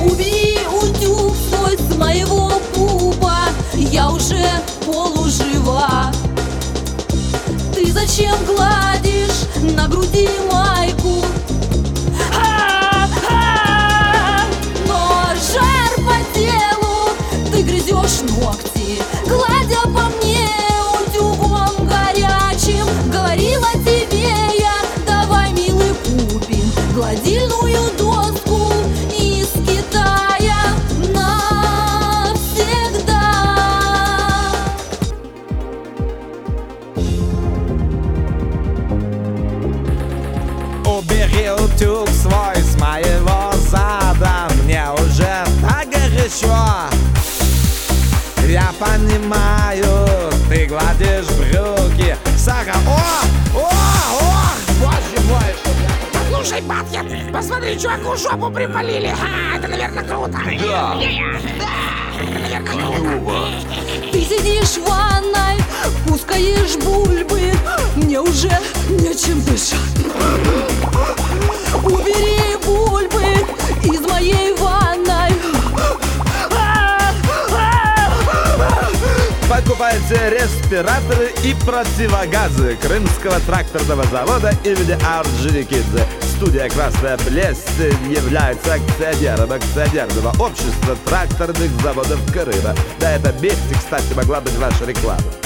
Убери утюг свой с моего пупа, я уже полужива. Ты зачем гладишь на груди майку? Но жар по телу, ты грызешь ногти, гладя по мне утюгом горячим. Говорила тебе я, давай, милый пупин, гладильную доску из Китая навсегда. Убери утюг свой с моего зада, мне уже так горячо. Я понимаю, ты гладишь брюки, Сара. О, боже мой! Слушай, Батя, посмотри, чуваку жопу припалили. Это, наверное, круто. Да. Это, наверное, круто. Ты сидишь в ванной, пускаешь бульбы, мне уже нечем дышать. Убери бульбы из моей ванной. Покупайте респираторы и противогазы Крымского тракторного завода имени Орджоникидзе. Студия «Красная плесень» является акционером акционерного общества тракторных заводов Крыма. Да, это вместе, кстати, могла быть ваша реклама.